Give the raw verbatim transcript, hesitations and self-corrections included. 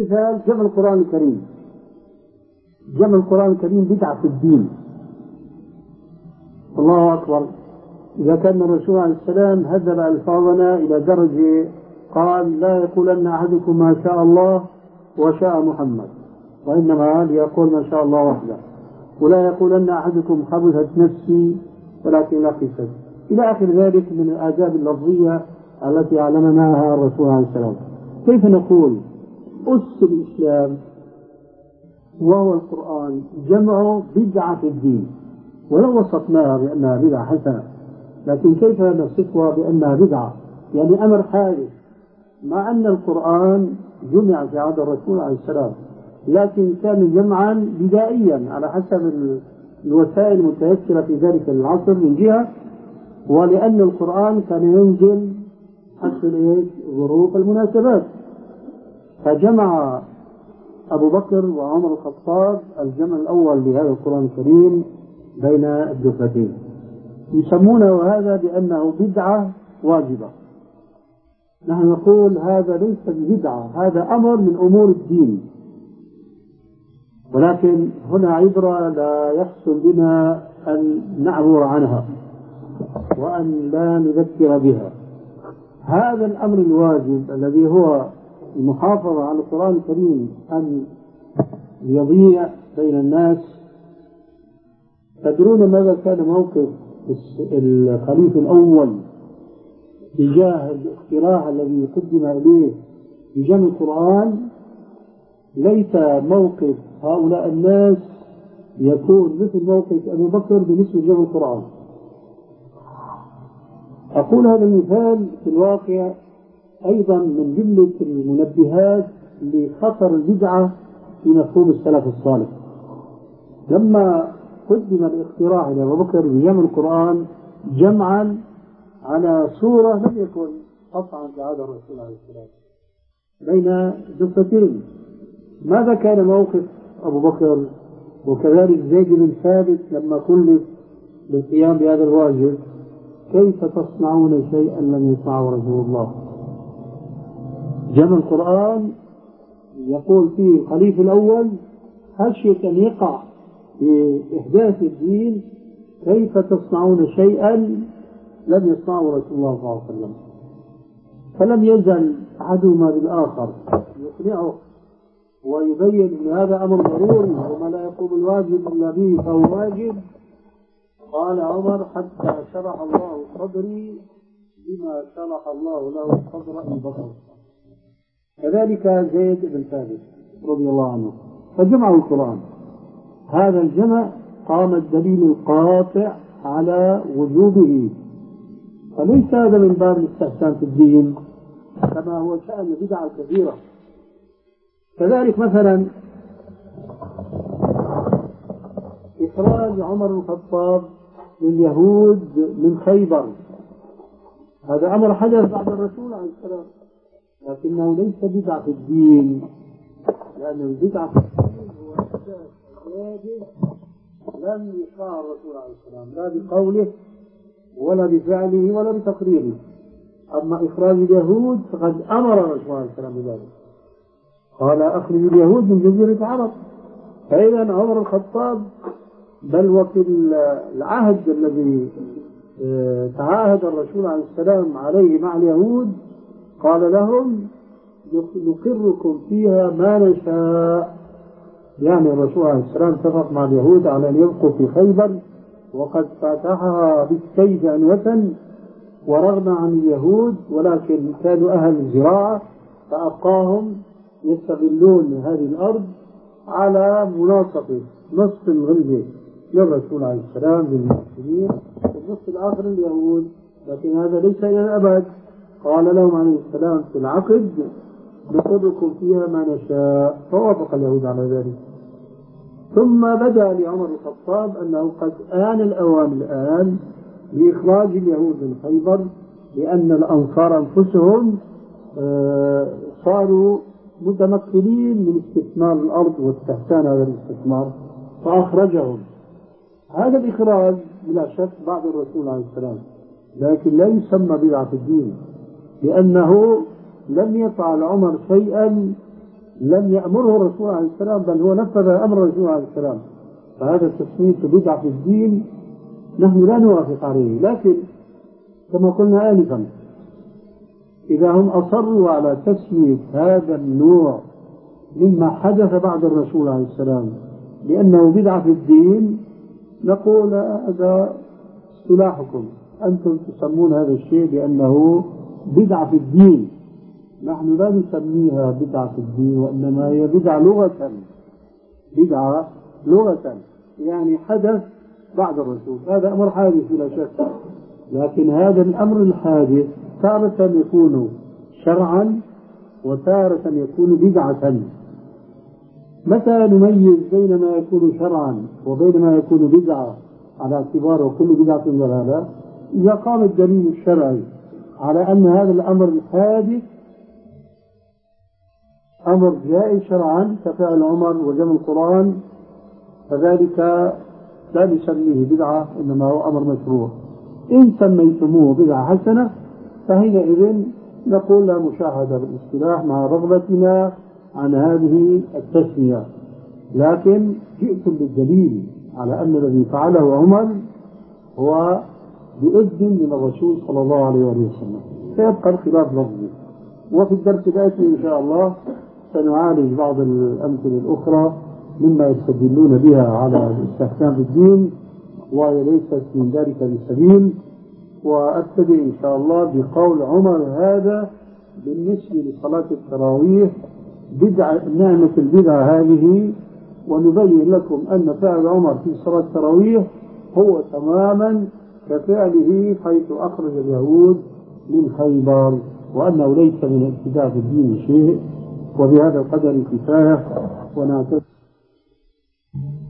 مثال جمع القرآن الكريم. جمع القرآن الكريم بدعة في الدين. الله أكبر. إذا كان الرسول عليه السلام هذب ألفاظنا إلى درجة قال لا يقولن أحدكم ما شاء الله وشاء محمد، وإنما ليقول ما شاء الله وحده، ولا يقولن أحدكم خبثت نفسي ولكن لا قصد، إلى آخر ذلك من الآداب اللفظية التي علمناها الرسول عليه السلام. كيف نقول أس الإسلام وهو القرآن جمع بدعة في الدين، ولو وصفناها بأنها بدعة حسنة، لكن كيف نصفها بأنها بدعة؟ يعني أمر حادث، مع أن القرآن جمع في عهد الرسول عليه السلام، لكن كان جمعا بدائيا على حسب الوسائل المتيسرة في ذلك العصر من جهة، ولأن القرآن كان ينزل حسب ظروف المناسبات. فجمع أبو بكر وعمر الخطاب الجمع الأول لهذا القرآن الكريم بين الدفتين، يسمونه هذا بأنه بدعة واجبة. نحن نقول هذا ليس بدعة، هذا أمر من أمور الدين، ولكن هنا عبرة لا يحسن بنا أن نعبر عنها وأن لا نذكر بها. هذا الأمر الواجب الذي هو المحافظة على القرآن الكريم أن يضيع بين الناس. تدرون ماذا كان موقف الخليفة الأول تجاه الاقتراح الذي قدم إليه بجمع القرآن؟ ليس موقف هؤلاء الناس يكون مثل موقف أبي بكر بالنسبة لجمع القرآن. أقول هذا المثال في الواقع أيضا من جملة المنبهات لخطر البدعة في مفهوم السلف الصالح. لما قدم الاقتراح إلى أبي بكر بجمع القرآن جمعا على صورة لم يكن قطعا بعد الرسول عليه السلام بين دفتين، ماذا كان موقف أبو بكر وكذلك زيد بن ثابت لما كلف بالقيام بهذا الواجب؟ كيف تصنعون شيئا لم يصنعه رسول الله؟ جمع القرآن يقول فيه الخليفة الأول خشية أن يقع في إحداث الدين، كيف تصنعون شيئا لم يصنعه رسول الله صلى الله عليه وسلم؟ فلم يزل أحدهما بالآخر يقنعه ويبين أن هذا أمر ضروري، وما لا يقوم الواجب إلا به فهو واجب. قال عمر حتى شرح الله صدري بما شرح الله له صدر أبي بكر. كذلك زيد بن ثابت رضي الله عنه فجمعوا القرآن. هذا الجمع قام الدليل القاطع على وجوبه، فليس هذا من باب الاستحسان في الدين كما هو شأن بدعة كثيرة. كذلك مثلا إخراج عمر بن الخطاب لليهود من خيبر، هذا أمر حدث بعد الرسول عليه السلام، لكنه ليس بدعة في الدين، لأن البدعة في الدين هو أساس واجب لم يشرعه الرسول عليه السلام لا بقوله ولا بفعله ولا بتقريره. أما إخراج اليهود فقد أمر الرسول عليه السلام بذلك، قال أخرج اليهود من جزيرة العرب. فإذا عمر الخطاب بل وفي العهد الذي تعاهد الرسول عليه السلام عليه مع اليهود قال لهم نقركم فيها ما نشاء، يعني الرسول عليه السلام اتفق مع اليهود على أن يبقوا في خيبر وقد فتحها بالسيف عنوة ورغم عن اليهود، ولكن كانوا أهل الزراعة فأبقاهم يستغلون هذه الأرض على مناصفة نصف الغلبة للرسول عليه السلام للمسلمين والنصف الآخر اليهود، لكن هذا ليس إلى الأبد. قال لهم عليه السلام في العقد نقركم فيها ما نشاء، فوافق اليهود على ذلك. ثم بدأ لعمر الخطاب أنه قد آن الأوان الآن لإخراج اليهود من خيبر، لأن الأنصار أنفسهم صاروا متمكنين من استثمار الأرض واستحسان هذا الاستثمار فأخرجهم. هذا الإخراج بلا شك بعد الرسول عليه السلام، لكن لا يسمى بدعة في الدين، لأنه لم يفعل عمر شيئا لم يأمره الرسول عليه السلام، بل هو نفذ أمر الرسول عليه السلام، فهذا التسمية بدعة في الدين نحن لا نوافق عليه. لكن كما قلنا آنفا، إذا هم أصروا على تسمية هذا النوع مما حدث بعد الرسول عليه السلام لأنه بدعة في الدين، نقول هذا اصطلاحكم، أنتم تسمون هذا الشيء بأنه بدعة في الدين، نحن لا نسميها بدعة في الدين، وإنما هي بدعة لغة، بدعة لغة يعني حدث بعد الرسول، هذا أمر حادث بلا شك. لكن هذا الأمر الحادث تارة يكون شرعا وتارة يكون بدعة. متى نميز بين ما يكون شرعا وبين ما يكون بدعة على اعتبار وكل بدعة ضلالة؟ إذا قام الدليل الشرعي على أن هذا الأمر الحادث أمر جائز شرعا كفعل عمر وجمع القرآن، فذلك لا نسميه بدعة، إنما هو أمر مشروع. إن سميتموه بدعة حسنة فحينئذ نقول لا مشاهدة بالاصطلاح مع رغبتنا عن هذه التسمية، لكن جئتم بالدليل على أن الذي فعله عمر هو بإذن من الرسول صلى الله عليه وسلم، سيبقى الخلاف لفظي. وفي الدرس الآتي إن شاء الله سنعالج بعض الأمثلة الأخرى مما يستدلون بها على الاستحكام في الدين، وهي ليست من ذلك بسبيل. وأبتدئ إن شاء الله بقول عمر هذا بالنسبة لصلاة التراويح بدعة، نعمة البدعة هذه، ونبين لكم أن فعل عمر في صلاة التراويح هو تماما كفعله حيث أخرج اليهود من خيبر، وأنه ليس من الابتداع في الدين شيء. وبهذا القدر كفاية، ونعتذر.